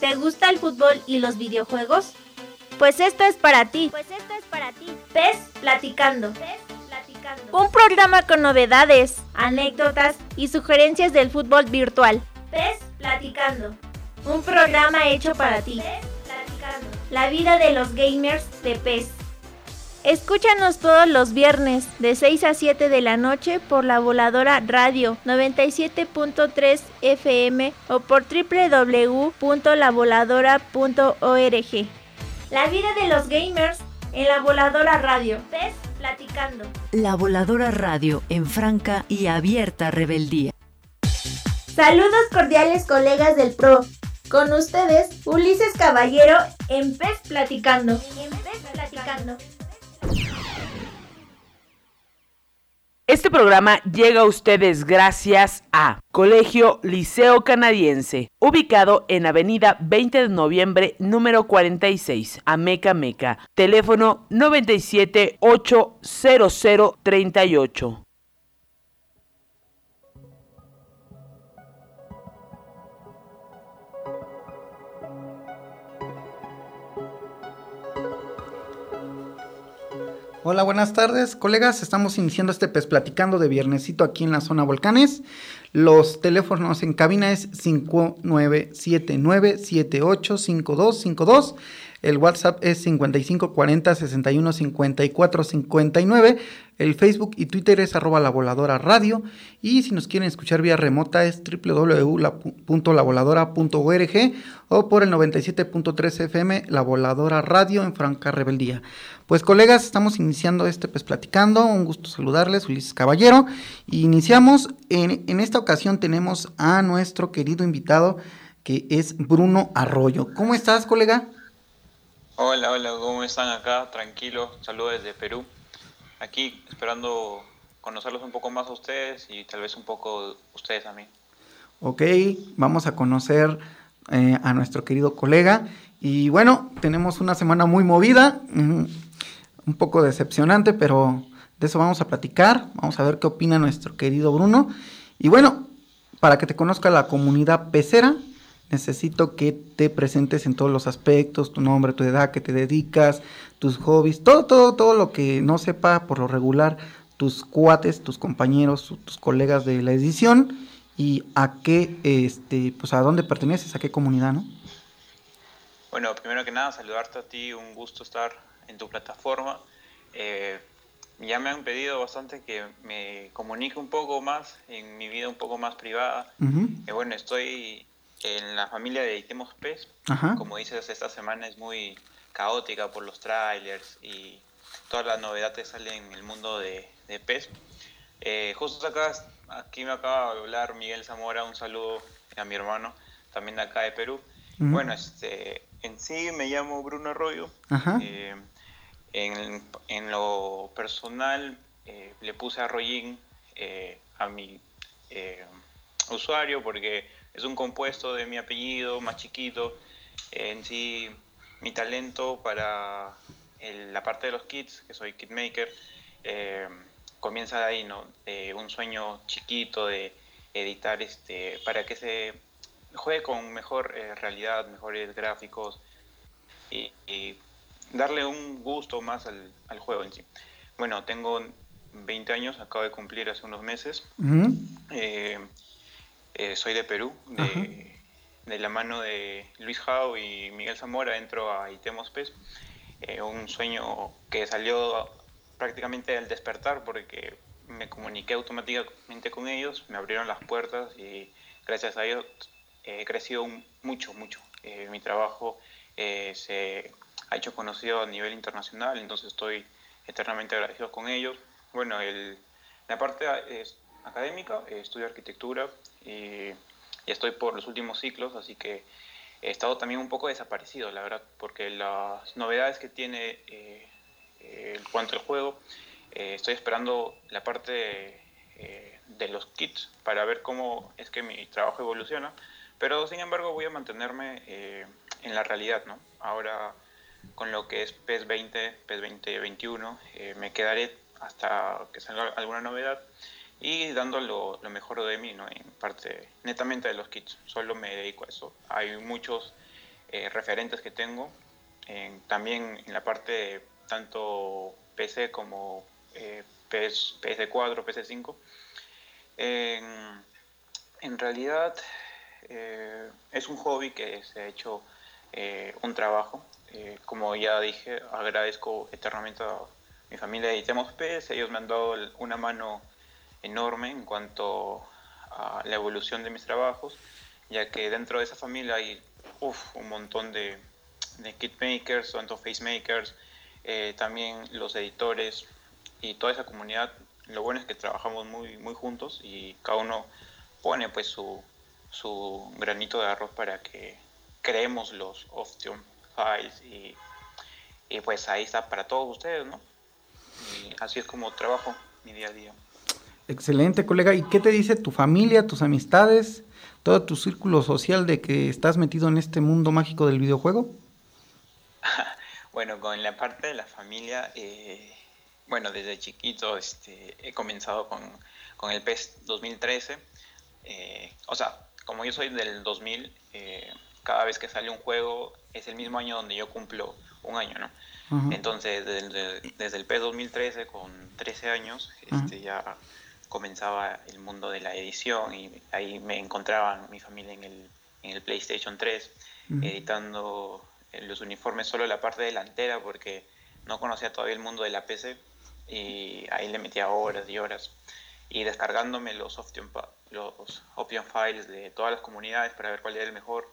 ¿Te gusta el fútbol y los videojuegos? Pues esto es para ti. PES Platicando. Un programa con novedades, anécdotas y sugerencias del fútbol virtual. PES Platicando. Un programa hecho para ti. La vida de los gamers de PES. Escúchanos todos los viernes de 6 a 7 de la noche por La Voladora Radio 97.3 FM o por www.lavoladora.org. La vida de los gamers en La Voladora Radio. PES Platicando. La Voladora Radio en franca y abierta rebeldía. Saludos cordiales, colegas del PRO. Con ustedes, Ulises Caballero en PES Platicando. Este programa llega a ustedes gracias a Colegio Liceo Canadiense, ubicado en Avenida 20 de Noviembre, número 46, Ameca Meca. Teléfono 97-80038. Hola, buenas tardes, colegas. Estamos iniciando este PES Platicando de viernesito aquí en la zona Volcanes. Los teléfonos en cabina es 5979785252. El WhatsApp es 5540615459. El Facebook y Twitter es @lavoladora_radio. Y si nos quieren escuchar vía remota es www.lavoladora.org o por el 97.3 FM La Voladora Radio en franca rebeldía. Pues colegas, estamos iniciando este PES Platicando. Un gusto saludarles, Ulises Caballero. Iniciamos. En esta ocasión tenemos a nuestro querido invitado que es Bruno Arroyo. ¿Cómo estás, colega? Hola, ¿cómo están acá? Tranquilos, saludos desde Perú. Aquí esperando conocerlos un poco más a ustedes y tal vez un poco ustedes a mí. Ok, vamos a conocer a nuestro querido colega. Y bueno, tenemos una semana muy movida, un poco decepcionante, pero de eso vamos a platicar. Vamos a ver qué opina nuestro querido Bruno. Y bueno, para que te conozca la comunidad pecera, necesito que te presentes en todos los aspectos, tu nombre, tu edad, qué te dedicas, tus hobbies, todo lo que no sepa por lo regular tus cuates, tus compañeros, tus colegas de la edición y a qué, pues a dónde perteneces, a qué comunidad, ¿no? Bueno, primero que nada, saludarte a ti, un gusto estar en tu plataforma. Ya me han pedido bastante que me comunique un poco más en mi vida un poco más privada. Bueno, estoy en la familia de Itemos PES. Ajá. Como dices, esta semana es muy caótica por los trailers y todas las novedades que salen en el mundo de PES. Justo aquí me acaba de hablar Miguel Zamora, un saludo a mi hermano, también de acá de Perú. Bueno, en sí me llamo Bruno Arroyo. Ajá. En lo personal le puse Arroyín a mi usuario porque es un compuesto de mi apellido más chiquito. En sí, mi talento para la parte de los kits, que soy kitmaker, comienza de ahí, ¿no? Un sueño chiquito de editar para que se juegue con mejor realidad, mejores gráficos y darle un gusto más al juego en sí. Bueno, tengo 20 años, acabo de cumplir hace unos meses. Soy de Perú, de la mano de Luis Jau y Miguel Zamora entro a Itemos PES. Un sueño que salió prácticamente al despertar porque me comuniqué automáticamente con ellos, me abrieron las puertas y gracias a ellos he crecido mucho. Mi trabajo se ha hecho conocido a nivel internacional, entonces estoy eternamente agradecido con ellos. Bueno, la parte académica, estudio arquitectura y estoy por los últimos ciclos, así que he estado también un poco desaparecido, la verdad, porque las novedades que tiene en cuanto al juego, estoy esperando la parte de los kits para ver cómo es que mi trabajo evoluciona, pero sin embargo voy a mantenerme en la realidad, ¿no? Ahora con lo que es PES 20, PES 2021, me quedaré hasta que salga alguna novedad y dando lo mejor de mí, ¿no? En parte netamente de los kits, solo me dedico a eso. Hay muchos referentes que tengo, también en la parte de tanto PC como PS4, PS5. En realidad es un hobby que se ha hecho un trabajo. Como ya dije, agradezco eternamente a mi familia de Itemos PES. Ellos me han dado una mano enorme en cuanto a la evolución de mis trabajos, ya que dentro de esa familia hay un montón de kit makers, tanto face makers, también los editores y toda esa comunidad. Lo bueno es que trabajamos muy, muy juntos y cada uno pone pues su granito de arroz para que creemos los Option Files y pues ahí está para todos ustedes, ¿no? Y así es como trabajo mi día a día. Excelente, colega. ¿Y qué te dice tu familia, tus amistades, todo tu círculo social de que estás metido en este mundo mágico del videojuego? Bueno, con la parte de la familia, bueno, desde chiquito he comenzado con el PES 2013. O sea, como yo soy del 2000, cada vez que sale un juego es el mismo año donde yo cumplo un año, ¿no? Uh-huh. Entonces, desde el PES 2013, con 13 años, ya comenzaba el mundo de la edición y ahí me encontraba mi familia en el PlayStation 3, editando los uniformes solo la parte delantera porque no conocía todavía el mundo de la PC y ahí le metía horas y horas y descargándome los Option Files de todas las comunidades para ver cuál era el mejor,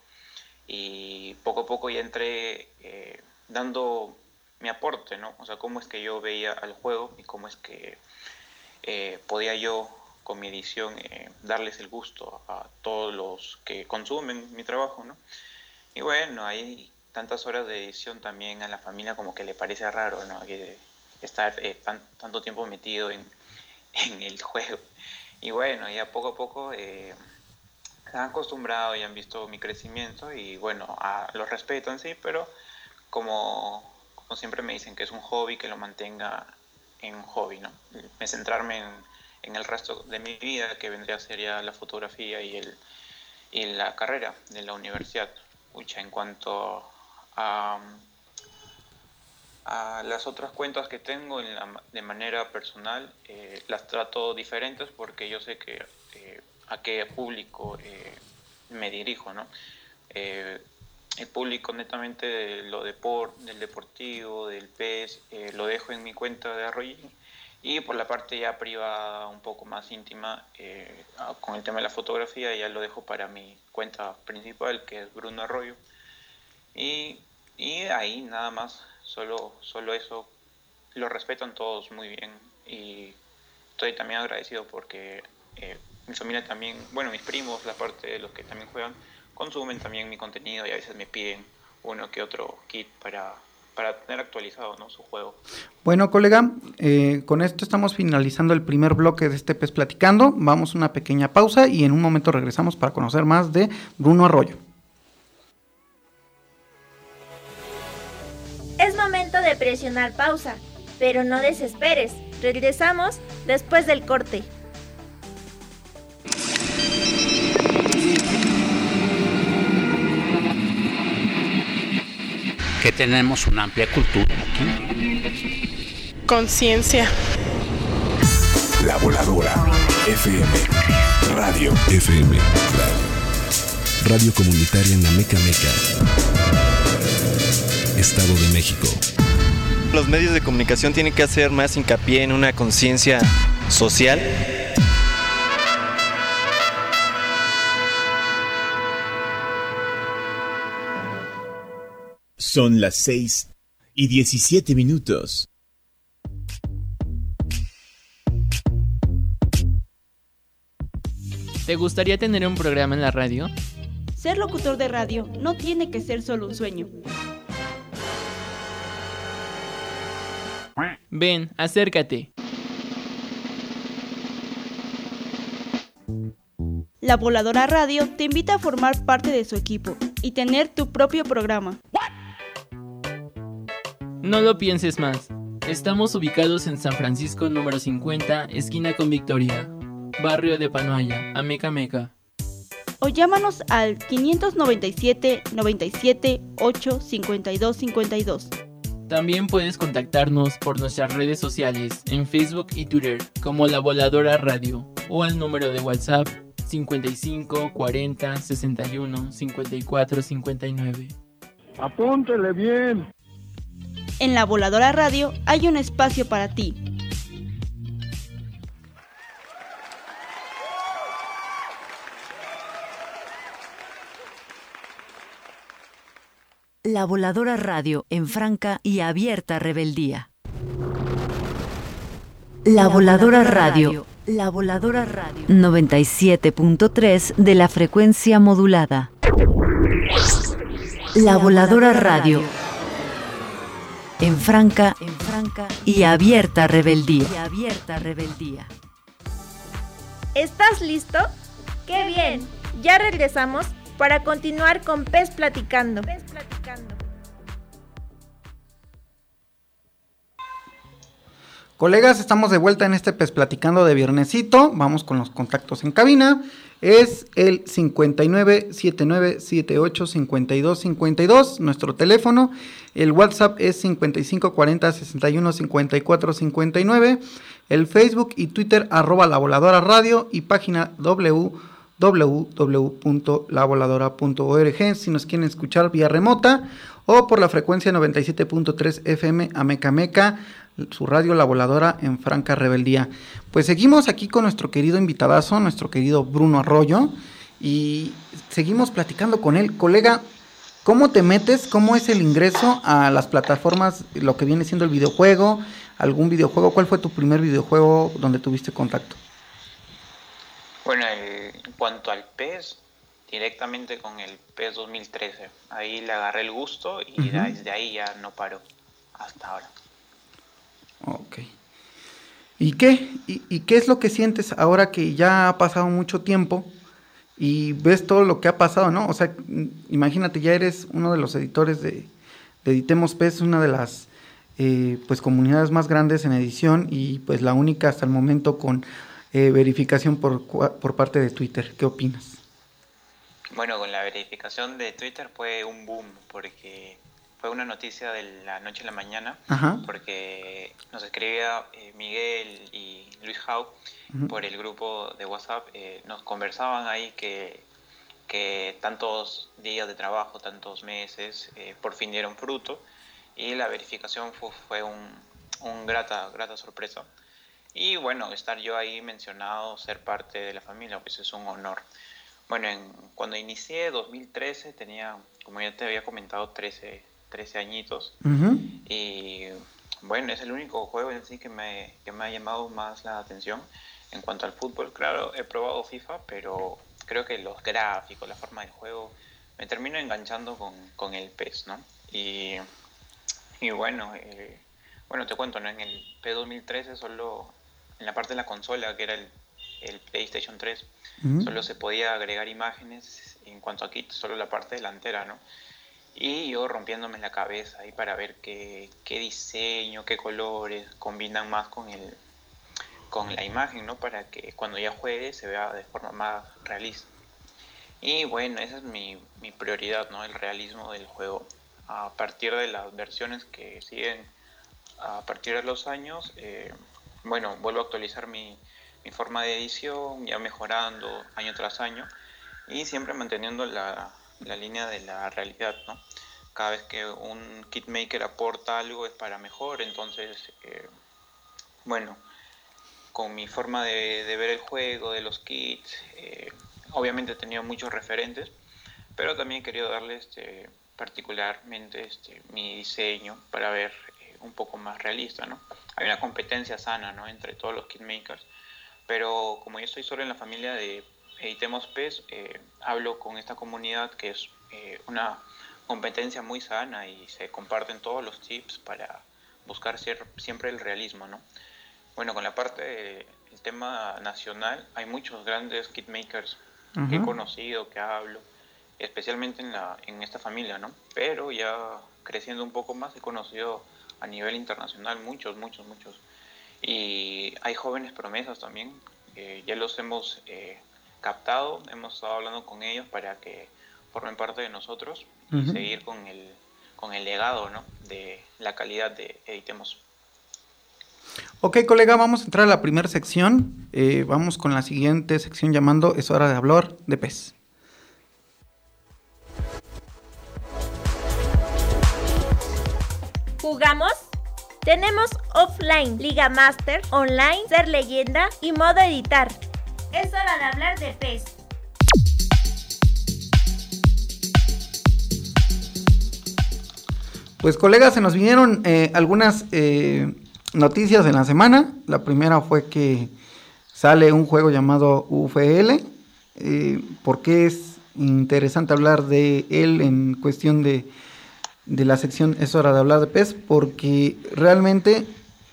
y poco a poco ya entré dando mi aporte, ¿no? O sea, cómo es que yo veía al juego y cómo es que podía yo con mi edición darles el gusto a todos los que consumen mi trabajo, ¿no? Y bueno, hay tantas horas de edición también a la familia como que le parece raro, ¿no? Que estar tanto tiempo metido en el juego. Y bueno, ya poco a poco se han acostumbrado y han visto mi crecimiento y bueno, los respetan, sí, pero como siempre me dicen que es un hobby, que lo mantenga en un hobby, ¿no? Me centrarme en el resto de mi vida, que vendría a ser ya la fotografía y la carrera de la universidad. En cuanto a las otras cuentas que tengo de manera personal, las trato diferentes porque yo sé que a qué público me dirijo, ¿no? El público netamente del deportivo, del PES, lo dejo en mi cuenta de Arroyín, y por la parte ya privada, un poco más íntima, con el tema de la fotografía, ya lo dejo para mi cuenta principal, que es Bruno Arroyo, y ahí nada más, solo eso. Lo respetan todos muy bien y estoy también agradecido porque mi familia también, bueno, mis primos, la parte de los que también juegan, consumen también mi contenido y a veces me piden uno que otro kit para tener actualizado, ¿no?, su juego. Bueno, colega, con esto estamos finalizando el primer bloque de este PES Platicando. Vamos a una pequeña pausa y en un momento regresamos para conocer más de Bruno Arroyo. Es momento de presionar pausa, pero no desesperes. Regresamos después del corte. Que tenemos una amplia cultura aquí. Conciencia. La Voladora FM. Radio FM. Radio comunitaria en Amecameca, Estado de México. Los medios de comunicación tienen que hacer más hincapié en una conciencia social. Son las 6:17. ¿Te gustaría tener un programa en la radio? Ser locutor de radio no tiene que ser solo un sueño. Ven, acércate. La Voladora Radio te invita a formar parte de su equipo y tener tu propio programa. No lo pienses más. Estamos ubicados en San Francisco número 50, esquina con Victoria, barrio de Panoaya, Amecameca. o llámanos al 597 97 8 52 52. También puedes contactarnos por nuestras redes sociales en Facebook y Twitter como La Voladora Radio o al número de WhatsApp 55 40 61 54 59. Apúntele bien. En La Voladora Radio hay un espacio para ti. La Voladora Radio en franca y abierta rebeldía. La Voladora Radio. La Voladora Radio. 97.3 de la frecuencia modulada. La Voladora Radio. En franca y abierta rebeldía. ¿Estás listo? ¡Qué bien! Ya regresamos para continuar con Pez Platicando. Colegas, estamos de vuelta en este Pez Platicando de viernesito. Vamos con los contactos en cabina. Es el 5979785252, nuestro teléfono. El WhatsApp es 5540615459. El Facebook y Twitter @La Voladora Radio y página www.lavoladora.org si nos quieren escuchar vía remota o por la frecuencia 97.3 FM Ameca Meca, su radio La Voladora en franca rebeldía. Pues seguimos aquí con nuestro querido invitadazo, nuestro querido Bruno Arroyo, y seguimos platicando con él. Colega, ¿cómo te metes? ¿Cómo es el ingreso a las plataformas, lo que viene siendo el videojuego? ¿Algún videojuego? ¿Cuál fue tu primer videojuego donde tuviste contacto? Bueno, en cuanto al PES, directamente con el PES 2013. Ahí le agarré el gusto y desde ahí ya no paro hasta ahora. Ok. ¿Y qué es lo que sientes ahora que ya ha pasado mucho tiempo y ves todo lo que ha pasado, ¿no? O sea, imagínate, ya eres uno de los editores de Editemos PES, una de las pues comunidades más grandes en edición y pues la única hasta el momento con verificación por parte de Twitter. ¿Qué opinas? Bueno, con la verificación de Twitter fue un boom, porque fue una noticia de la noche a la mañana. Ajá. Porque nos escribía Miguel y Luis Jau por el grupo de WhatsApp, nos conversaban ahí que tantos días de trabajo, tantos meses, por fin dieron fruto, y la verificación fue un grata sorpresa. Y bueno, estar yo ahí mencionado, ser parte de la familia, pues es un honor. Bueno, cuando inicié 2013 tenía, como ya te había comentado, 13 añitos. Y bueno, es el único juego en sí que me ha llamado más la atención. En cuanto al fútbol, claro, he probado FIFA, pero creo que los gráficos, la forma del juego, me termino enganchando con el PES, ¿no? Y bueno, te cuento, ¿no? En el PES 2013 solo en la parte de la consola, que era el PlayStation 3, solo se podía agregar imágenes en cuanto a kit, solo la parte delantera, ¿no? Y yo rompiéndome la cabeza ahí para ver qué diseño, qué colores combinan más con la imagen, ¿no? Para que cuando ya juegue se vea de forma más realista. Y bueno, esa es mi prioridad, ¿no? El realismo del juego. A partir de las versiones que siguen a partir de los años, bueno, vuelvo a actualizar mi forma de edición, ya mejorando año tras año y siempre manteniendo la línea de la realidad, ¿no? Cada vez que un kitmaker aporta algo es para mejor, entonces, bueno, con mi forma de ver el juego, de los kits, obviamente he tenido muchos referentes, pero también he querido darle particularmente mi diseño para ver un poco más realista, ¿no? Hay una competencia sana, ¿no? Entre todos los kitmakers, pero como yo estoy solo en la familia de Editemos PES, hablo con esta comunidad que es una competencia muy sana y se comparten todos los tips para buscar siempre el realismo, ¿no? Bueno, con la parte del tema nacional, hay muchos grandes kitmakers que he conocido, que hablo, especialmente en esta familia, ¿no? Pero ya creciendo un poco más he conocido a nivel internacional muchos. Y hay jóvenes promesas también, ya los hemos captado, hemos estado hablando con ellos para que formen parte de nosotros y seguir con el legado, ¿no?, de la calidad de Editemos. Ok, colega, vamos a entrar a la primera sección. Vamos con la siguiente sección llamando Es hora de hablar de PES. ¿Jugamos? Tenemos offline, Liga Master, online, ser leyenda y modo editar. Es hora de hablar de PES. Pues colegas, se nos vinieron algunas noticias en la semana. La primera fue que sale un juego llamado UFL. ¿Por qué es interesante hablar de él en cuestión de la sección Es hora de hablar de PES? Porque realmente,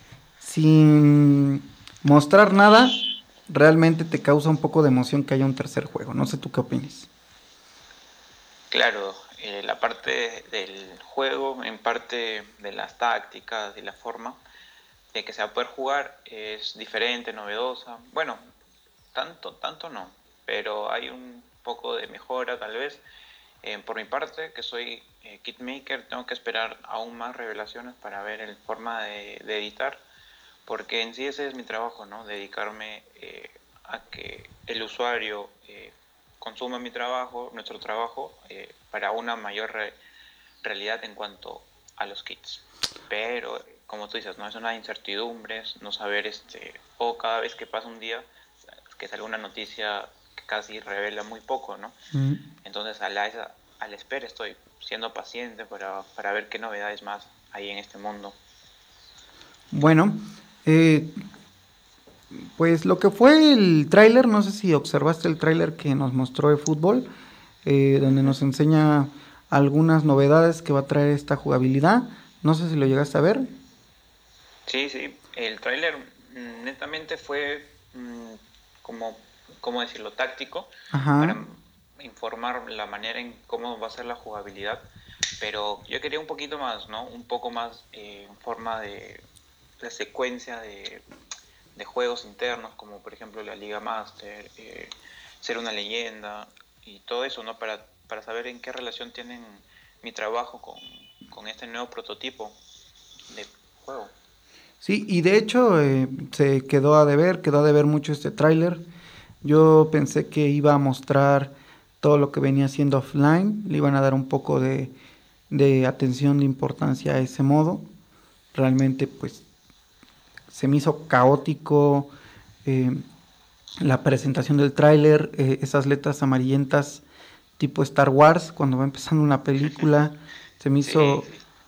sin mostrar nada, realmente te causa un poco de emoción que haya un tercer juego. No sé tú qué opinas. Claro, la parte del juego, en parte de las tácticas y la forma de que se va a poder jugar es diferente, novedosa. Bueno, tanto no, pero hay un poco de mejora tal vez. Por mi parte, que soy kitmaker, tengo que esperar aún más revelaciones para ver la forma de editar, porque en sí ese es mi trabajo, ¿no? Dedicarme a que el usuario consuma mi trabajo, nuestro trabajo, para una mayor realidad en cuanto a los kits. Pero, como tú dices, no es una incertidumbre, no saber, o cada vez que pasa un día, que sale una noticia que casi revela muy poco, ¿no? Entonces, a la espera estoy siendo paciente para ver qué novedades más hay en este mundo. Bueno, pues lo que fue el tráiler, no sé si observaste el tráiler que nos mostró de fútbol, donde nos enseña algunas novedades que va a traer esta jugabilidad. No sé si lo llegaste a ver. Sí, el tráiler netamente fue ¿cómo decirlo? Táctico. Ajá. Para informar la manera en cómo va a ser la jugabilidad, pero yo quería un poquito más, ¿no? Un poco más en forma de la secuencia de juegos internos, como por ejemplo la Liga Master, ser una leyenda y todo eso, ¿no? Para saber en qué relación tienen mi trabajo con este nuevo prototipo de juego. Sí, y de hecho se quedó a deber mucho este tráiler. Yo pensé que iba a mostrar todo lo que venía haciendo offline, le iban a dar un poco de atención, de importancia a ese modo. Realmente pues se me hizo caótico la presentación del tráiler, esas letras amarillentas tipo Star Wars cuando va empezando una película, se me hizo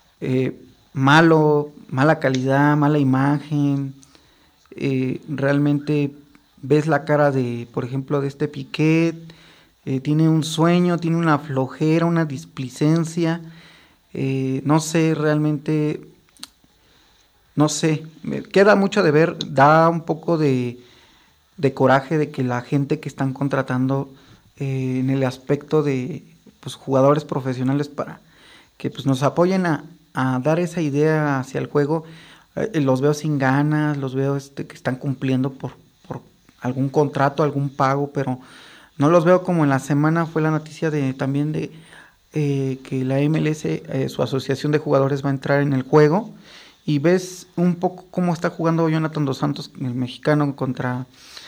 mala calidad, mala imagen. Realmente ves la cara de, por ejemplo, de este Piquet, tiene un sueño, tiene una flojera, una displicencia, no sé, realmente, no sé, queda mucho de ver, da un poco de coraje de que la gente que están contratando en el aspecto de pues, jugadores profesionales para que pues, nos apoyen a dar esa idea hacia el juego, los veo sin ganas, los veo que están cumpliendo por algún contrato, algún pago, pero no los veo como en la semana fue la noticia también de que la MLS, su asociación de jugadores va a entrar en el juego y ves un poco cómo está jugando Jonathan Dos Santos, el mexicano, contra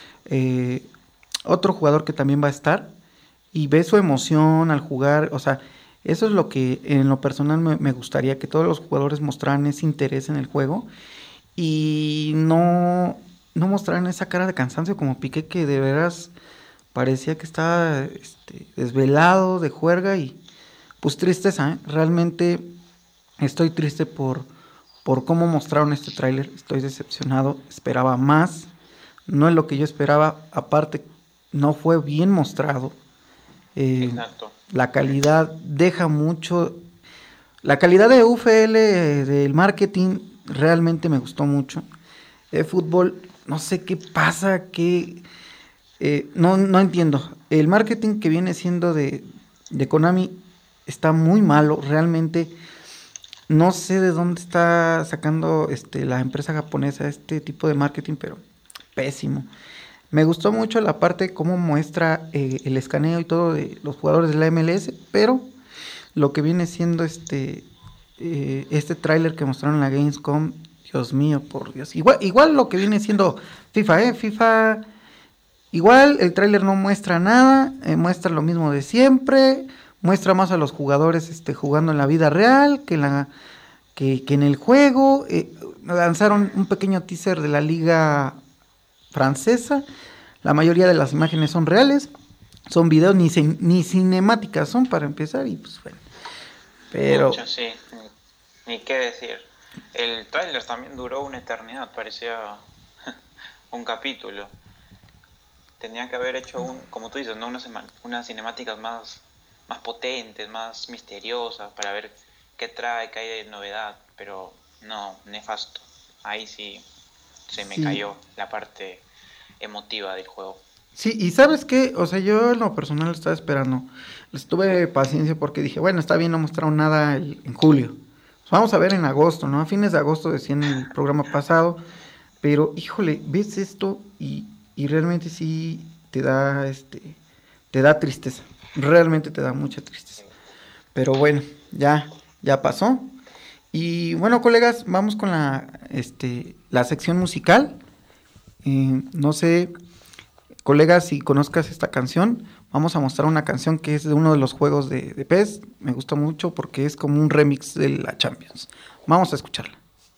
otro jugador que también va a estar y ves su emoción al jugar, o sea, eso es lo que en lo personal me gustaría, que todos los jugadores mostraran ese interés en el juego y no mostraran esa cara de cansancio como Piqué, que de veras parecía que estaba desvelado de juerga y pues tristeza, realmente estoy triste por cómo mostraron este tráiler, estoy decepcionado, esperaba más, no es lo que yo esperaba, aparte no fue bien mostrado. Exacto. La calidad deja mucho, la calidad de UFL del marketing realmente me gustó mucho. Fútbol, no sé qué pasa, no entiendo. El marketing que viene siendo de Konami está muy malo, realmente no sé de dónde está sacando la empresa japonesa este tipo de marketing, pero pésimo. Me gustó mucho la parte cómo muestra el escaneo y todo de los jugadores de la MLS, pero lo que viene siendo este tráiler que mostraron en la Gamescom, Dios mío, por Dios. Igual lo que viene siendo FIFA, FIFA, igual el tráiler no muestra nada, muestra lo mismo de siempre, muestra más a los jugadores jugando en la vida real que en el juego. Lanzaron un pequeño teaser de la liga francesa. La mayoría de las imágenes son reales, son videos, ni cinemáticas son para empezar, y pues bueno. Pero mucho, sí, ni qué decir. El tráiler también duró una eternidad, parecía un capítulo. Tenían que haber hecho como tú dices, ¿no? unas cinemáticas más potentes, más misteriosas, para ver qué trae, qué hay de novedad, pero no, nefasto. Ahí sí se me cayó la parte emotiva del juego. Sí, y ¿sabes qué? O sea, yo en lo personal estaba esperando. Les tuve paciencia porque dije, bueno, está bien, no mostraron nada en julio. Pues vamos a ver en agosto, ¿no? A fines de agosto decían en el programa pasado. Pero, híjole, ves esto y realmente sí te da tristeza. Realmente te da mucha tristeza. Pero bueno, ya pasó. Y bueno, colegas, vamos con la sección musical. No sé, colegas, si conozcas esta canción, vamos a mostrar una canción que es de uno de los juegos de PES. Me gusta mucho porque es como un remix de la Champions. Vamos a escucharla.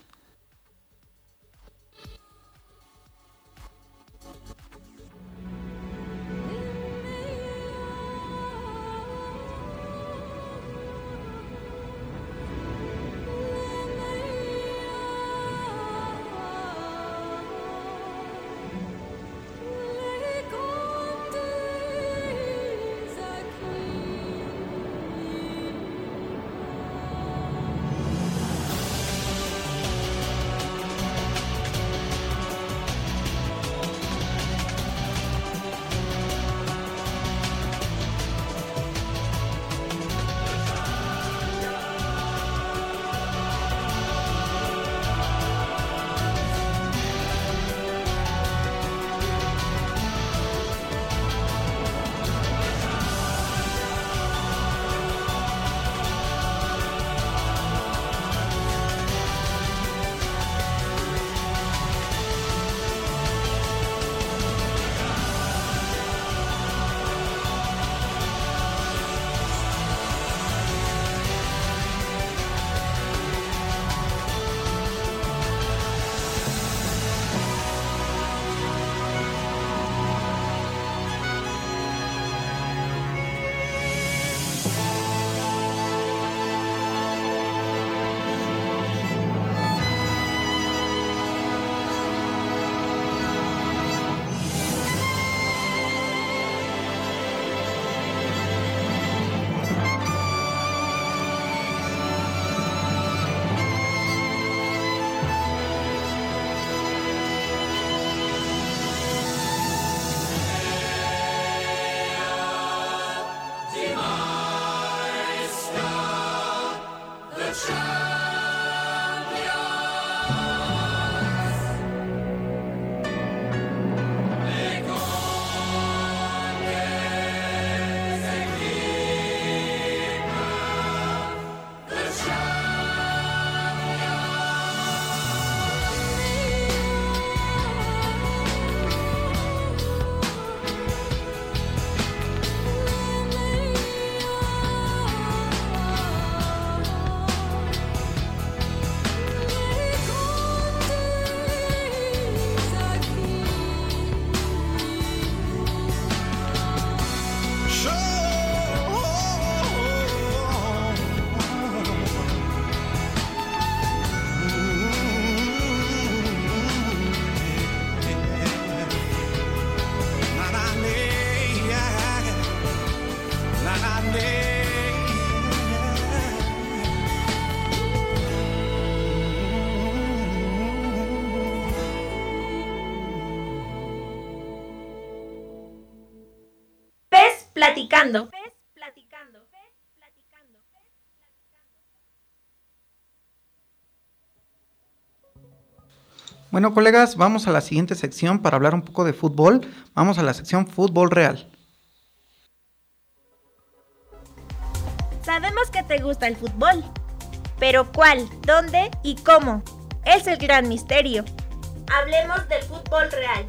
Platicando. Bueno, colegas, vamos a la siguiente sección para hablar un poco de fútbol. Vamos a la sección Fútbol Real. Sabemos que te gusta el fútbol, pero ¿cuál, dónde y cómo? Es el gran misterio. Hablemos del fútbol real.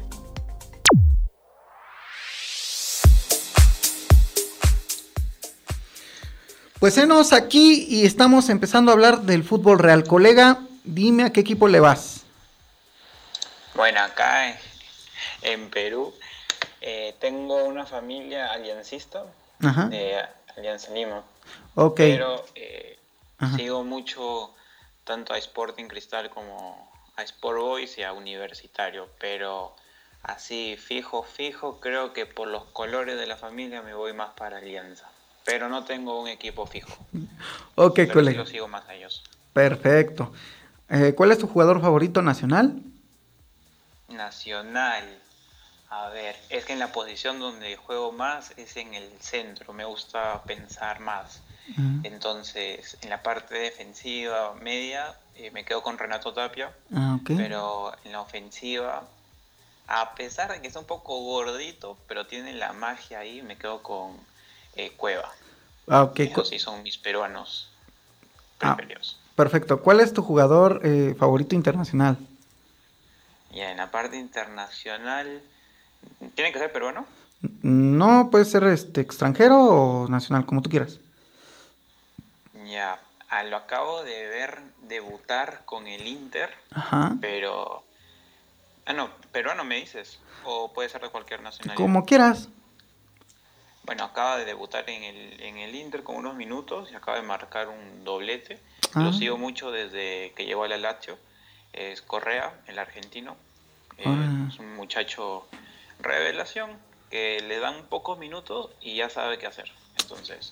Pues enos aquí y estamos empezando a hablar del fútbol real. Colega, dime a qué equipo le vas. Bueno, acá en Perú tengo una familia aliancista de Alianza Lima. Okay. Pero sigo mucho tanto a Sporting Cristal como a Sport Boys y a Universitario. Pero así fijo, creo que por los colores de la familia me voy más para Alianza. Pero no tengo un equipo fijo. Ok, pero colega. Sí lo sigo más a ellos. Perfecto. ¿Cuál es tu jugador favorito nacional? Nacional. A ver, es que en la posición donde juego más es en el centro. Me gusta pensar más. Entonces, en la parte defensiva media me quedo con Renato Tapia. Okay. Pero en la ofensiva, a pesar de que es un poco gordito, pero tiene la magia ahí, me quedo con Cueva. Okay. Esos sí son mis peruanos preferidos. Perfecto. ¿Cuál es tu jugador favorito internacional? Ya, en la parte internacional, ¿tiene que ser peruano? No, puede ser extranjero o nacional, como tú quieras. Ya, lo acabo de ver debutar con el Inter, pero... no, peruano me dices, o puede ser de cualquier nacionalidad. Como quieras. Bueno, acaba de debutar en el Inter con unos minutos y acaba de marcar un doblete. Lo sigo mucho desde que llegó a la Lazio. Es Correa, el argentino. Es un muchacho revelación que le dan pocos minutos y ya sabe qué hacer. Entonces,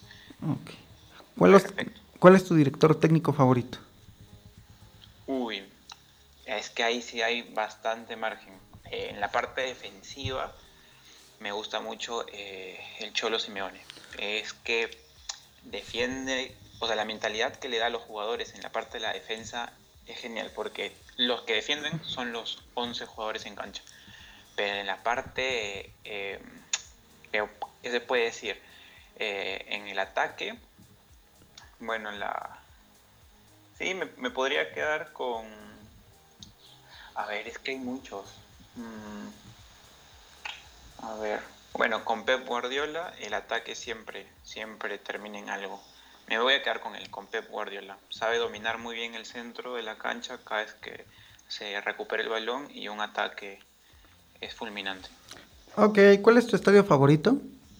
¿Cuál es tu director técnico favorito? Uy, es que ahí sí hay bastante margen. En la parte defensiva me gusta mucho el Cholo Simeone. Es que defiende, o sea, la mentalidad que le da a los jugadores en la parte de la defensa es genial, porque los que defienden son los 11 jugadores en cancha. Pero en la parte, ¿qué se puede decir? En el ataque, bueno, sí, me podría quedar con... A ver, es que hay muchos. A ver, bueno, con Pep Guardiola el ataque siempre termina en algo. Me voy a quedar con Pep Guardiola. Sabe dominar muy bien el centro de la cancha cada vez que se recupera el balón y un ataque es fulminante. Ok, ¿cuál es tu estadio favorito?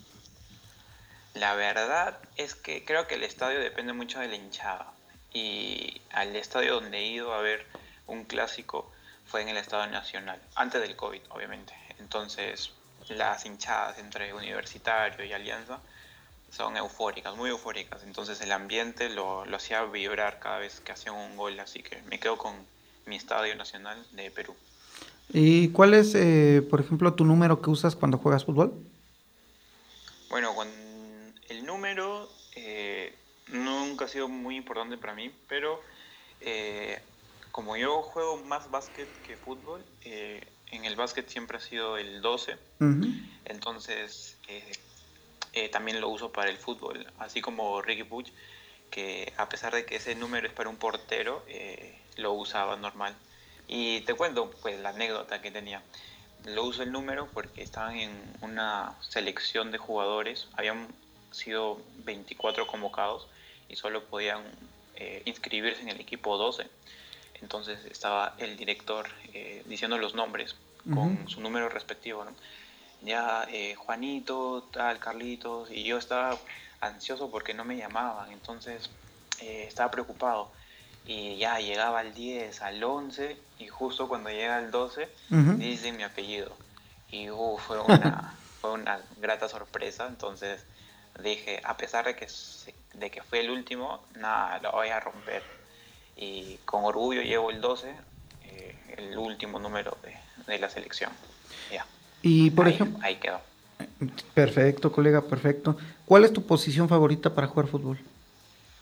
La verdad es que creo que el estadio depende mucho de la hinchada. Y al estadio donde he ido a ver un clásico fue en el Estadio Nacional, antes del COVID, obviamente. Entonces, las hinchadas entre Universitario y Alianza son eufóricas, muy eufóricas. Entonces, el ambiente lo hacía vibrar cada vez que hacían un gol. Así que me quedo con mi Estadio Nacional de Perú. ¿Y cuál es, por ejemplo, tu número que usas cuando juegas fútbol? Bueno, el número nunca ha sido muy importante para mí, pero como yo juego más básquet que fútbol, en el básquet siempre ha sido el 12, entonces también lo uso para el fútbol, así como Ricky Puig, que a pesar de que ese número es para un portero, lo usaba normal. Y te cuento pues la anécdota que tenía. Lo uso el número porque estaban en una selección de jugadores, habían sido 24 convocados y solo podían inscribirse en el equipo 12. Entonces estaba el director diciendo los nombres con su número respectivo, ¿no? Ya Juanito, tal, Carlitos, y yo estaba ansioso porque no me llamaban, entonces estaba preocupado. Y ya llegaba al 10, al 11, y justo cuando llega al 12, dicen mi apellido. Y fue una grata sorpresa. Entonces dije, a pesar de que fue el último, nada, lo voy a romper. Y con orgullo llevo el 12, el último número de la selección. Ya. Y por ejemplo... Ahí quedó. Perfecto, colega, perfecto. ¿Cuál es tu posición favorita para jugar fútbol?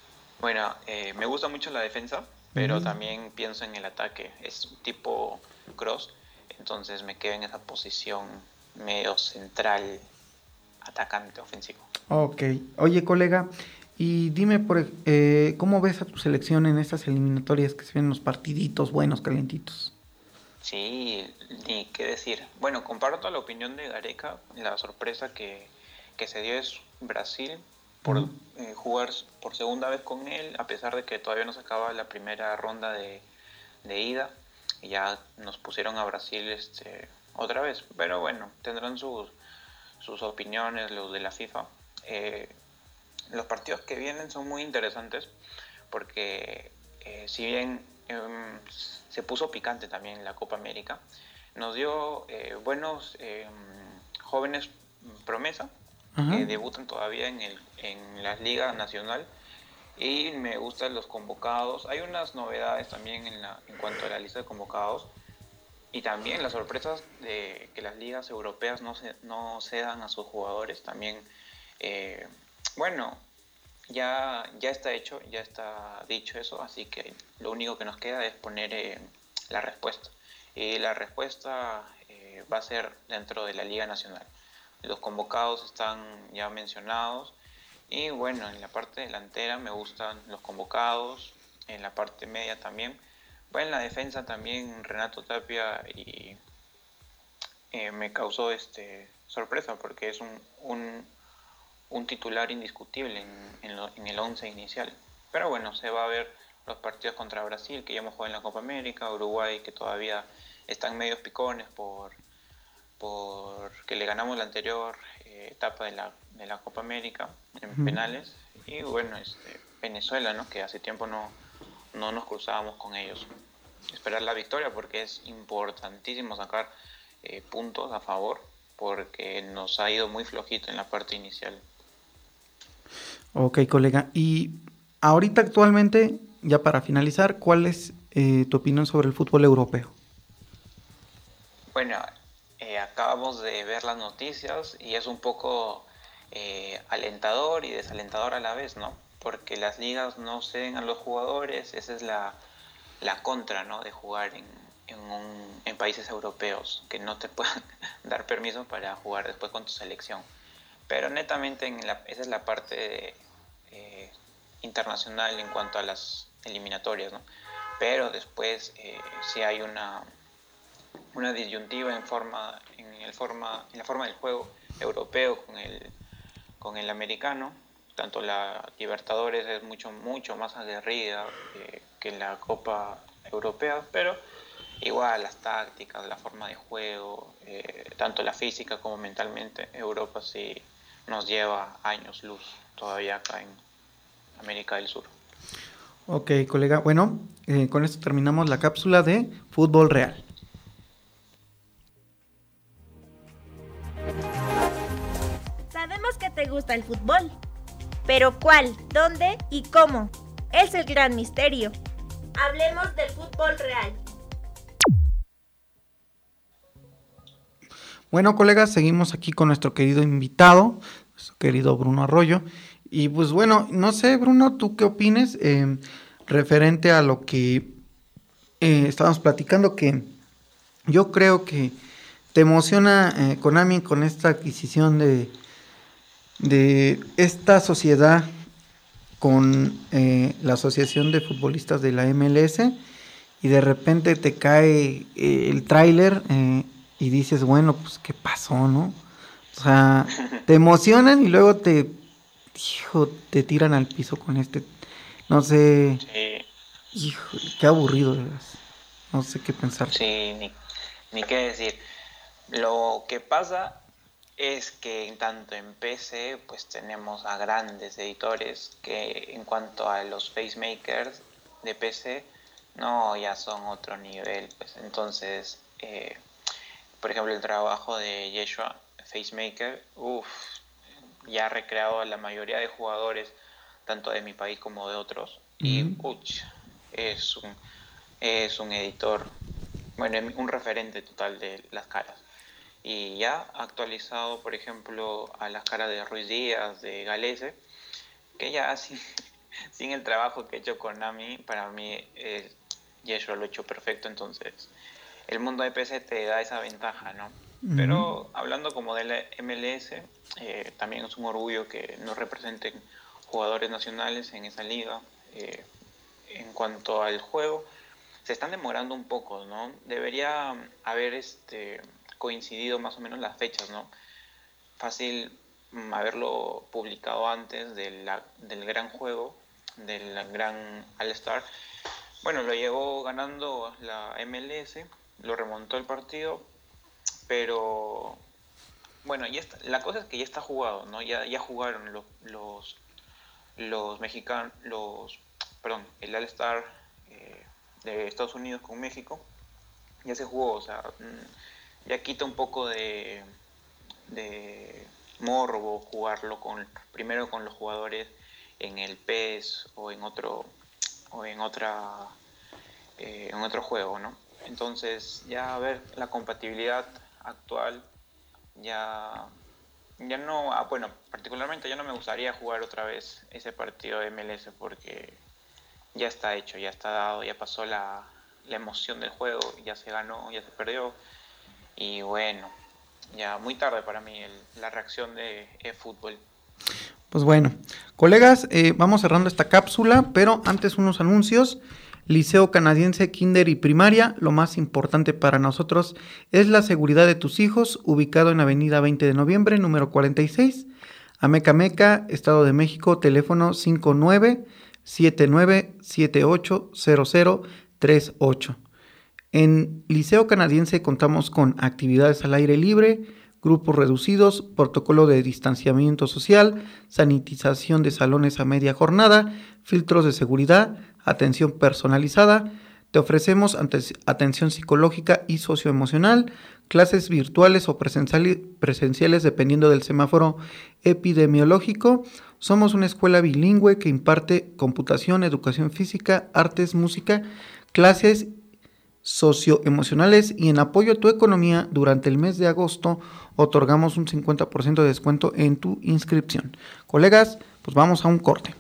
Bueno, me gusta mucho la defensa, pero también pienso en el ataque. Es tipo cross, entonces me quedo en esa posición medio central, atacante, ofensivo. Ok. Oye, colega, y dime, ¿cómo ves a tu selección en estas eliminatorias que se ven los partiditos buenos, calentitos? Sí, ni qué decir. Bueno, comparto la opinión de Gareca. La sorpresa que se dio es Brasil por jugar por segunda vez con él, a pesar de que todavía no se acaba la primera ronda de ida. Y ya nos pusieron a Brasil otra vez. Pero bueno, tendrán sus opiniones, los de la FIFA. Los partidos que vienen son muy interesantes porque si bien se puso picante también la Copa América, nos dio buenos jóvenes promesa que debutan todavía en la Liga Nacional, y me gustan los convocados. Hay unas novedades también en cuanto a la lista de convocados, y también las sorpresas de que las ligas europeas no cedan a sus jugadores. También, bueno, ya está hecho, ya está dicho eso, así que lo único que nos queda es poner la respuesta. Y la respuesta va a ser dentro de la Liga Nacional. Los convocados están ya mencionados, y bueno, en la parte delantera me gustan los convocados, en la parte media también. Bueno, en la defensa también Renato Tapia, y me causó sorpresa porque es un titular indiscutible en el 11 inicial. Pero bueno, se va a ver los partidos contra Brasil, que ya hemos jugado en la Copa América, Uruguay, que todavía están medios picones porque le ganamos la anterior etapa de la Copa América en penales, y bueno, Venezuela, ¿no?, que hace tiempo no nos cruzábamos con ellos. Esperar la victoria porque es importantísimo sacar puntos a favor, porque nos ha ido muy flojito en la parte inicial. Ok, colega. Y ahorita actualmente, ya para finalizar, ¿cuál es tu opinión sobre el fútbol europeo? Bueno, acabamos de ver las noticias y es un poco alentador y desalentador a la vez, ¿no? Porque las ligas no ceden a los jugadores. Esa es la contra, ¿no?, de jugar en países europeos, que no te puedan dar permiso para jugar después con tu selección. Pero netamente esa es la parte internacional en cuanto a las eliminatorias, ¿no? Pero después sí hay una disyuntiva en la forma del juego europeo con el americano. Tanto la Libertadores es mucho más aguerrida que la Copa Europea, pero igual las tácticas, la forma de juego, tanto la física como mentalmente, Europa sí nos lleva años luz todavía acá en América del Sur. Ok, colega. Bueno, con esto terminamos la cápsula de Fútbol Real. Sabemos que te gusta el fútbol, pero ¿cuál, dónde y cómo? Es el gran misterio. Hablemos del fútbol real. Bueno, colegas, seguimos aquí con nuestro querido invitado, nuestro querido Bruno Arroyo. Y pues bueno, no sé, Bruno, ¿tú qué opines referente a lo que estábamos platicando? Que yo creo que te emociona Konami con esta adquisición de esta sociedad con la Asociación de Futbolistas de la MLS, y de repente te cae el tráiler y dices, bueno, pues ¿qué pasó, no? O sea, te emocionan y luego te tiran al piso con no sé, sí. Hijo, qué aburrido, de verdad. No sé qué pensar. Sí, ni qué decir. Lo que pasa es que tanto en PC pues tenemos a grandes editores que en cuanto a los facemakers de PC ya son otro nivel, pues. Entonces por ejemplo, el trabajo de Yeshua facemaker ya ha recreado a la mayoría de jugadores tanto de mi país como de otros, y es un editor, bueno, un referente total de las caras. Y ya ha actualizado, por ejemplo, a las caras de Ruiz Díaz, de Galese, que ya sin el trabajo que ha hecho Konami, para mí Yeshua lo ha hecho perfecto. Entonces el mundo de PC te da esa ventaja, ¿no? Pero hablando como de la MLS, también es un orgullo que nos representen jugadores nacionales en esa liga. En cuanto al juego, se están demorando un poco, ¿no? Debería haber coincidido más o menos las fechas, ¿no? Fácil haberlo publicado antes del gran juego, del gran All-Star. Bueno, lo llevó ganando la MLS, lo remontó el partido, pero bueno, ya está, la cosa es que ya está jugado, ¿no? Ya jugaron los mexicanos, el All-Star de Estados Unidos con México, ya se jugó, o sea, ya quita un poco de morbo jugarlo primero con los jugadores en el PES o en otro juego, ¿no? Entonces ya a ver la compatibilidad actual ya no, bueno, particularmente ya no me gustaría jugar otra vez ese partido de MLS porque ya está hecho, ya está dado, ya pasó la emoción del juego, ya se ganó, ya se perdió y bueno, ya muy tarde para mí la reacción de eFootball. Pues bueno, colegas, vamos cerrando esta cápsula, pero antes unos anuncios. Liceo Canadiense Kinder y Primaria, lo más importante para nosotros es la seguridad de tus hijos, ubicado en Avenida 20 de Noviembre, número 46, Amecameca, Estado de México, teléfono 5979780038. En Liceo Canadiense contamos con actividades al aire libre, grupos reducidos, protocolo de distanciamiento social, sanitización de salones a media jornada, filtros de seguridad, atención personalizada. Te ofrecemos atención psicológica y socioemocional, clases virtuales o presenciales dependiendo del semáforo epidemiológico. Somos una escuela bilingüe que imparte computación, educación física, artes, música, clases socioemocionales y en apoyo a tu economía. Durante el mes de agosto otorgamos un 50% de descuento en tu inscripción. Colegas, pues vamos a un corte.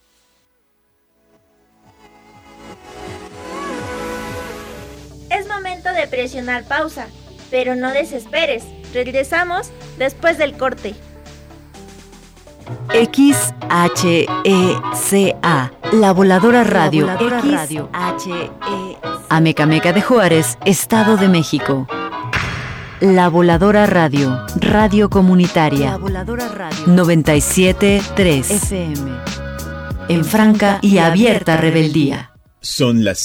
Es momento de presionar pausa, pero no desesperes. Regresamos después del corte. XHECA, La Voladora Radio. Amecameca de Juárez, Estado de México. La Voladora Radio, radio comunitaria. La Voladora Radio 97.3 FM. En franca y abierta rebeldía. Son las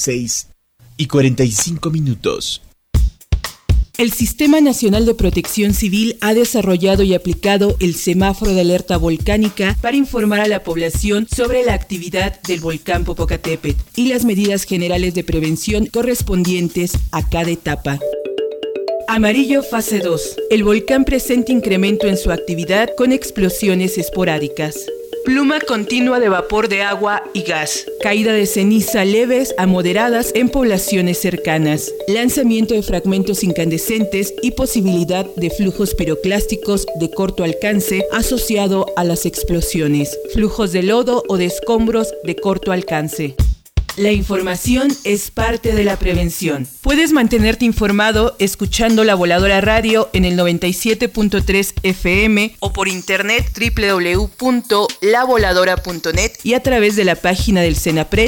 6:45. El Sistema Nacional de Protección Civil ha desarrollado y aplicado el semáforo de alerta volcánica para informar a la población sobre la actividad del volcán Popocatépetl y las medidas generales de prevención correspondientes a cada etapa. Amarillo fase 2. El volcán presenta incremento en su actividad con explosiones esporádicas. Pluma continua de vapor de agua y gas. Caída de ceniza leves a moderadas en poblaciones cercanas. Lanzamiento de fragmentos incandescentes y posibilidad de flujos piroclásticos de corto alcance asociado a las explosiones. Flujos de lodo o de escombros de corto alcance. La información es parte de la prevención. Puedes mantenerte informado escuchando La Voladora Radio en el 97.3 FM o por internet www.lavoladora.net y a través de la página del CENAPRED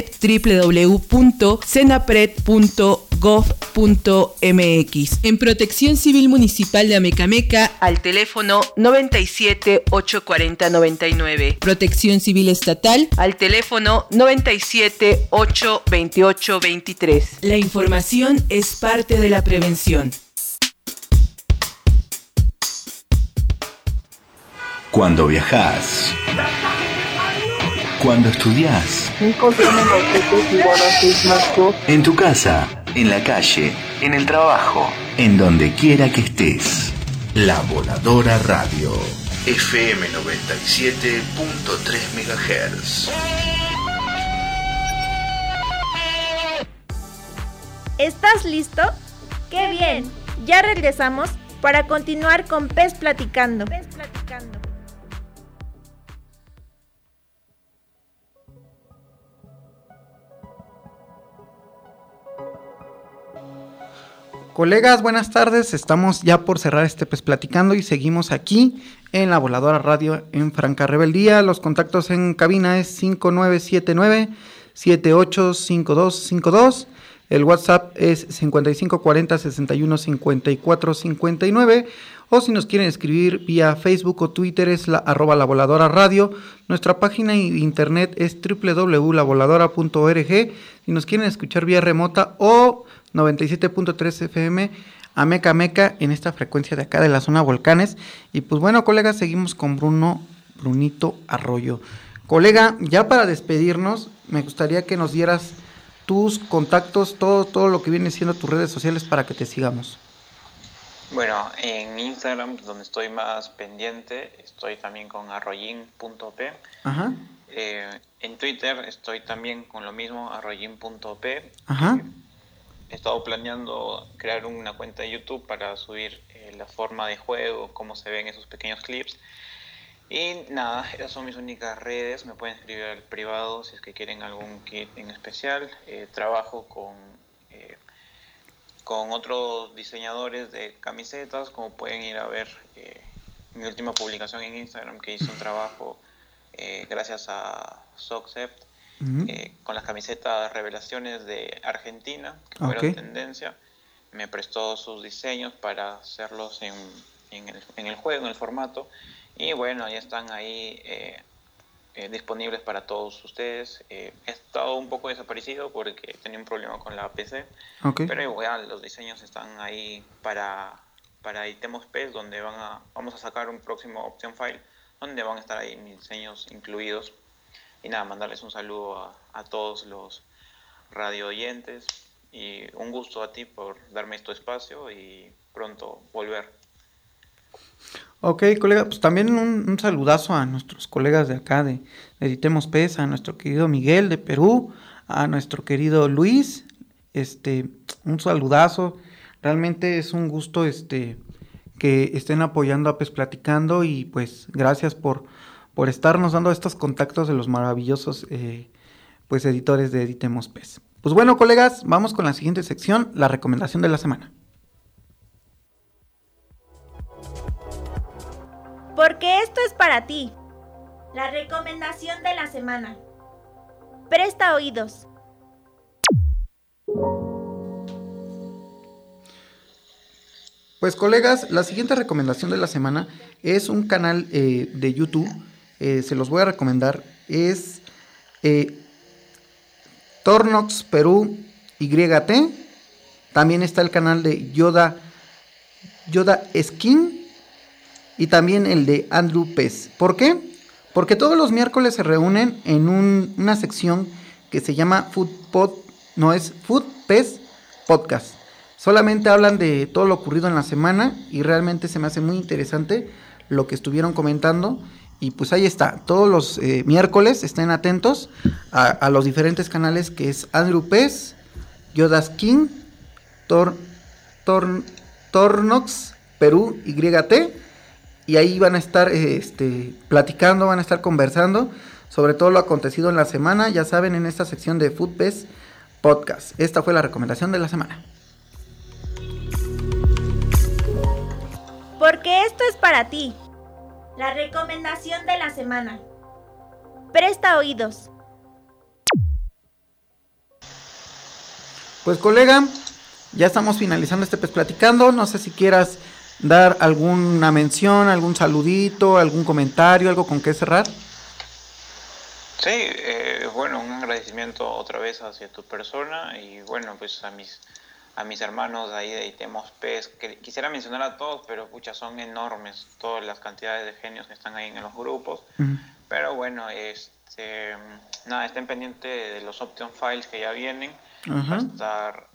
www.cenapred.gov.mx. En Protección Civil Municipal de Amecameca al teléfono 97 840 99. Protección Civil Estatal al teléfono 97 828 23. La información es parte de la prevención. Cuando viajas, cuando estudias, en tu casa, en la calle, en el trabajo, en donde quiera que estés. La Voladora Radio, FM 97.3 MHz. ¿Estás listo? ¡Qué bien! Ya regresamos para continuar con PES Platicando. Colegas, buenas tardes. Estamos ya por cerrar este Pez Platicando y seguimos aquí en La Voladora Radio en Franca Rebeldía. Los contactos en cabina es 5979-785252. El WhatsApp es 5540-6154-59. O si nos quieren escribir vía Facebook o Twitter es @La Voladora Radio. Nuestra página de internet es www.lavoladora.org. Si nos quieren escuchar vía remota o 97.3 FM Ameca Meca en esta frecuencia de acá de la zona Volcanes. Y pues bueno, colegas, seguimos con Brunito Arroyo. Colega, ya para despedirnos, me gustaría que nos dieras tus contactos, todo lo que viene siendo tus redes sociales para que te sigamos. Bueno, en Instagram, donde estoy más pendiente, estoy también con arroyin.p. Ajá. En Twitter estoy también con lo mismo, arroyin.p. Ajá. He estado planeando crear una cuenta de YouTube para subir la forma de juego, cómo se ven esos pequeños clips. Y nada, esas son mis únicas redes. Me pueden escribir al privado si es que quieren algún kit en especial. Trabajo con otros diseñadores de camisetas, como pueden ir a ver mi última publicación en Instagram, que hice un trabajo gracias a Sockcept, con las camisetas Revelaciones de Argentina, que fueron tendencia. Me prestó sus diseños para hacerlos en el juego, en el formato, y bueno, ya están ahí disponibles para todos ustedes. He estado un poco desaparecido porque tenía un problema con la PC, pero igual los diseños están ahí para Itemos PES, donde vamos a sacar un próximo option file donde van a estar ahí mis diseños incluidos. Y nada, mandarles un saludo a todos los radio oyentes y un gusto a ti por darme este espacio y pronto volver. Ok, colega, pues también un saludazo a nuestros colegas de acá de Editemos PES, a nuestro querido Miguel de Perú, a nuestro querido Luis, un saludazo. Realmente es un gusto que estén apoyando a PES Platicando y pues gracias por estarnos dando estos contactos de los maravillosos pues editores de Editemos PES. Pues bueno, colegas, vamos con la siguiente sección, la recomendación de la semana. Porque esto es para ti. La recomendación de la semana. Presta oídos. Pues colegas, la siguiente recomendación de la semana es un canal de YouTube. Se los voy a recomendar. Es Tornox Perú YT. También está el canal de Yoda Skin. Y también el de Andrew Pez. ¿Por qué? Porque todos los miércoles se reúnen en una sección que se llama Food Pez Podcast. Solamente hablan de todo lo ocurrido en la semana y realmente se me hace muy interesante lo que estuvieron comentando. Y pues ahí está, todos los miércoles estén atentos a los diferentes canales que es Andrew Pez, Yoda Skin, Tornox Perú YT. Y ahí van a estar platicando, van a estar conversando sobre todo lo acontecido en la semana, ya saben, en esta sección de Food Pez Podcast. Esta fue la recomendación de la semana. Porque esto es para ti. La recomendación de la semana. Presta oídos. Pues colega, ya estamos finalizando este Pez Platicando. No sé si quieras dar alguna mención, algún saludito, algún comentario, algo con qué cerrar. Sí, bueno, un agradecimiento otra vez hacia tu persona y bueno, pues a mis hermanos ahí de Itemos PES, que quisiera mencionar a todos, pero pucha, son enormes todas las cantidades de genios que están ahí en los grupos. Pero bueno, nada, estén pendientes de los option files que ya vienen. Va a estar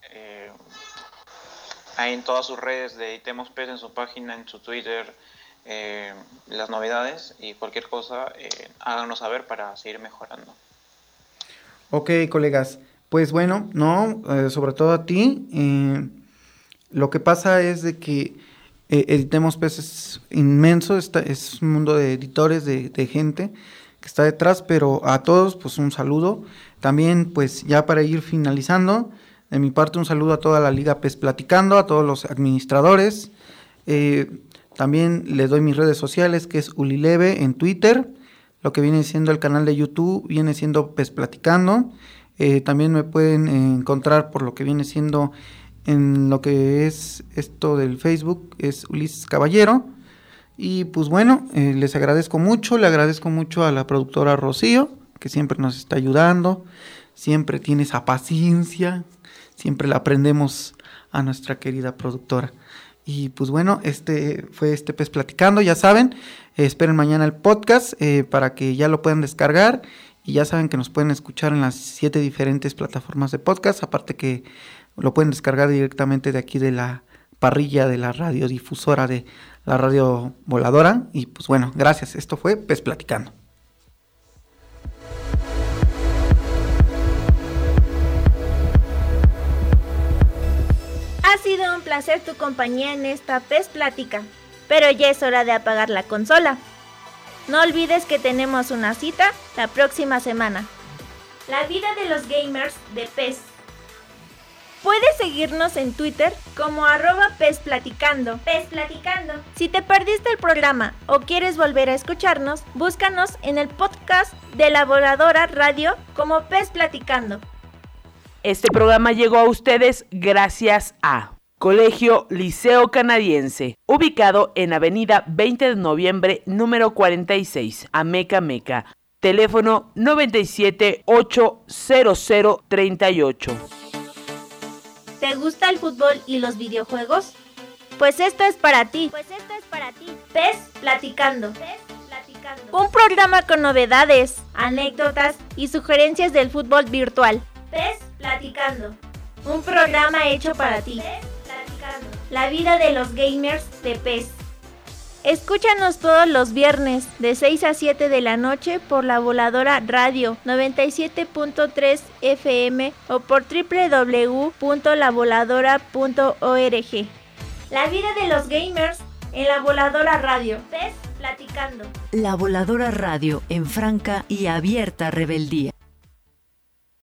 ahí en todas sus redes de Itemos PES, en su página, en su Twitter, las novedades y cualquier cosa, háganos saber para seguir mejorando. Ok, colegas, pues bueno, sobre todo a ti, lo que pasa es de que Editemos PES es inmenso, es un mundo de editores, de gente que está detrás, pero a todos pues un saludo. También pues ya para ir finalizando, De mi parte, un saludo a toda la Liga PES Platicando, a todos los administradores. También les doy mis redes sociales, que es Ulileve en Twitter. Lo que viene siendo el canal de YouTube viene siendo PES Platicando. También me pueden encontrar por lo que viene siendo en lo que es esto del Facebook, es Ulises Caballero. Y pues bueno, les agradezco mucho, le agradezco mucho a la productora Rocío, que siempre nos está ayudando, siempre tiene esa paciencia, siempre la aprendemos a nuestra querida productora. Y pues bueno, este fue PES Platicando, ya saben, esperen mañana el podcast para que ya lo puedan descargar. Y ya saben que nos pueden escuchar en las 7 diferentes plataformas de podcast, aparte que lo pueden descargar directamente de aquí de la parrilla de la radiodifusora de la Radio Voladora. Y pues bueno, gracias, esto fue PES Platicando. Ha sido un placer tu compañía en esta PES Plática, pero ya es hora de apagar la consola. No olvides que tenemos una cita la próxima semana. La vida de los gamers de PES. Puedes seguirnos en Twitter como @PESPlaticando. PES Platicando. Si te perdiste el programa o quieres volver a escucharnos, búscanos en el podcast de La Voladora Radio como PES Platicando. Este programa llegó a ustedes gracias a Colegio Liceo Canadiense, ubicado en Avenida 20 de Noviembre, número 46, Ameca Meca. Teléfono 97-80038. ¿Te gusta el fútbol y los videojuegos? Pues esto es para ti. PES Platicando. Un programa con novedades, anécdotas y sugerencias del fútbol virtual. PES Platicando. Un programa hecho para ti. La vida de los gamers de PES. Escúchanos todos los viernes de 6 a 7 de la noche por La Voladora Radio 97.3 FM o por www.lavoladora.org. La vida de los gamers en La Voladora Radio. PES Platicando. La Voladora Radio en franca y abierta rebeldía.